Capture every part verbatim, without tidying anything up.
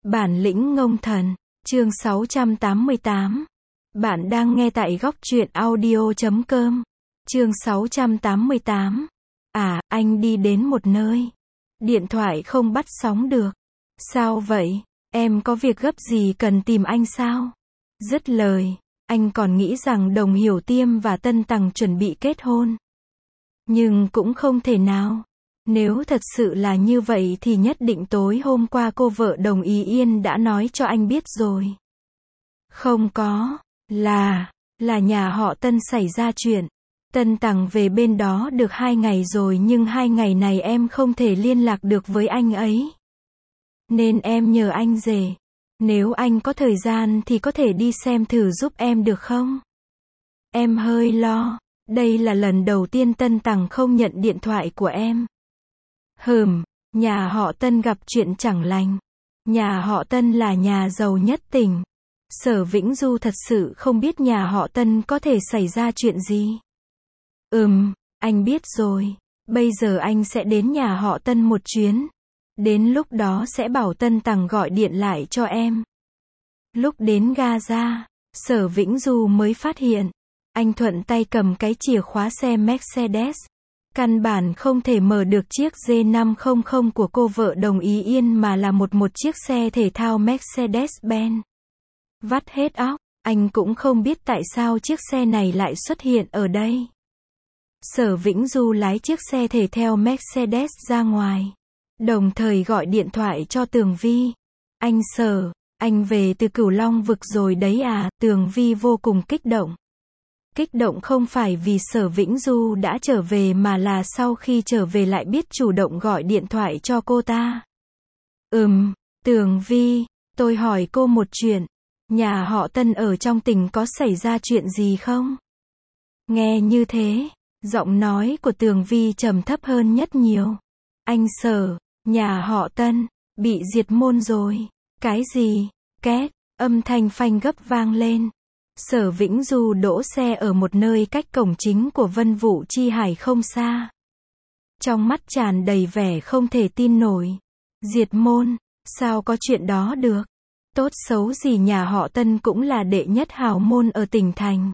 Bản lĩnh ngông thần, chương sáu trăm tám mươi tám. Bạn đang nghe tại góc truyện audio chấm com. Chương sáu trăm tám mươi tám. À, anh đi đến một nơi. Điện thoại không bắt sóng được. Sao vậy? Em có việc gấp gì cần tìm anh sao? Dứt lời, anh còn nghĩ rằng Đồng Hiểu Tiêm và Tân Tằng chuẩn bị kết hôn. Nhưng cũng không thể nào. Nếu thật sự là như vậy thì nhất định tối hôm qua cô vợ Đồng Ý Yên đã nói cho anh biết rồi. Không có, là, là nhà họ Tân xảy ra chuyện. Tân Tằng về bên đó được hai ngày rồi nhưng hai ngày này em không thể liên lạc được với anh ấy. Nên em nhờ anh rể. Nếu anh có thời gian thì có thể đi xem thử giúp em được không? Em hơi lo, đây là lần đầu tiên Tân Tằng không nhận điện thoại của em. Hừm, nhà họ Tân gặp chuyện chẳng lành. Nhà họ Tân là nhà giàu nhất tỉnh. Sở Vĩnh Du thật sự không biết nhà họ Tân có thể xảy ra chuyện gì. Ừm, anh biết rồi. Bây giờ anh sẽ đến nhà họ Tân một chuyến. Đến lúc đó sẽ bảo Tân Tằng gọi điện lại cho em. Lúc đến Gaza, Sở Vĩnh Du mới phát hiện. Anh thuận tay cầm cái chìa khóa xe Mercedes. Căn bản không thể mở được chiếc G năm trăm của cô vợ Đồng Ý Yên mà là một một chiếc xe thể thao Mercedes-Benz. Vắt hết óc, anh cũng không biết tại sao chiếc xe này lại xuất hiện ở đây. Sở Vĩnh Du lái chiếc xe thể thao Mercedes ra ngoài. Đồng thời gọi điện thoại cho Tường Vi. Anh Sở, anh về từ Cửu Long vực rồi đấy à? Tường Vi vô cùng kích động. Kích động không phải vì Sở Vĩnh Du đã trở về mà là sau khi trở về lại biết chủ động gọi điện thoại cho cô ta. Ừm, Tường Vi, tôi hỏi cô một chuyện. Nhà họ Tân ở trong tỉnh có xảy ra chuyện gì không? Nghe như thế, giọng nói của Tường Vi trầm thấp hơn nhất nhiều. Anh Sở, nhà họ Tân, bị diệt môn rồi. Cái gì? Két, âm thanh phanh gấp vang lên. Sở Vĩnh Du đỗ xe ở một nơi cách cổng chính của Vân Vũ Chi Hải không xa. Trong mắt tràn đầy vẻ không thể tin nổi. Diệt môn, sao có chuyện đó được? Tốt xấu gì nhà họ Tân cũng là đệ nhất hào môn ở tỉnh thành.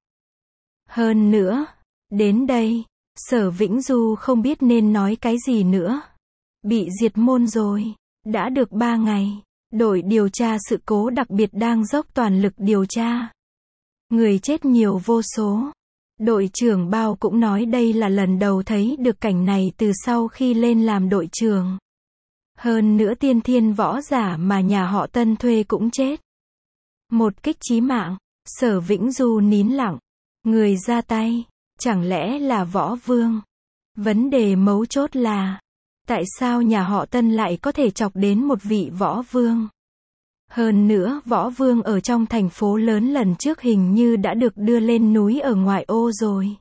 Hơn nữa, đến đây, Sở Vĩnh Du không biết nên nói cái gì nữa. Bị diệt môn rồi, đã được ba ngày, đội điều tra sự cố đặc biệt đang dốc toàn lực điều tra. Người chết nhiều vô số. Đội trưởng Bao cũng nói đây là lần đầu thấy được cảnh này từ sau khi lên làm đội trưởng. Hơn nữa tiên thiên võ giả mà nhà họ Tân thuê cũng chết. Một kích chí mạng. Sở Vĩnh Du nín lặng. Người ra tay, chẳng lẽ là Võ Vương? Vấn đề mấu chốt là, tại sao nhà họ Tân lại có thể chọc đến một vị Võ Vương? Hơn nữa, Võ Vương ở trong thành phố lớn lần trước hình như đã được đưa lên núi ở ngoại ô rồi.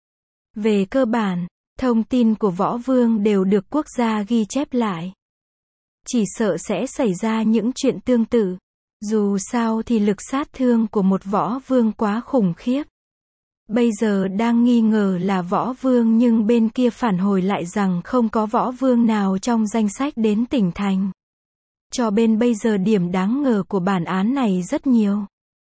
Về cơ bản, thông tin của Võ Vương đều được quốc gia ghi chép lại. Chỉ sợ sẽ xảy ra những chuyện tương tự. Dù sao thì lực sát thương của một Võ Vương quá khủng khiếp. Bây giờ đang nghi ngờ là Võ Vương nhưng bên kia phản hồi lại rằng không có Võ Vương nào trong danh sách đến tỉnh thành. Cho bên bây giờ điểm đáng ngờ của bản án này rất nhiều.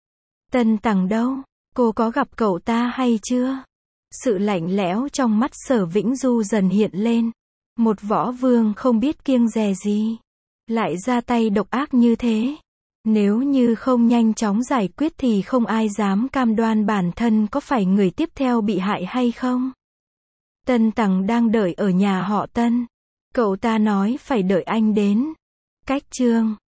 Tân Tằng đâu? Cô có gặp cậu ta hay chưa? Sự lạnh lẽo trong mắt Sở Vĩnh Du dần hiện lên. Một Võ Vương không biết kiêng dè gì, lại ra tay độc ác như thế. Nếu như không nhanh chóng giải quyết thì không ai dám cam đoan bản thân có phải người tiếp theo bị hại hay không. Tân Tằng đang đợi ở nhà họ Tân. Cậu ta nói phải đợi anh đến. Cách chương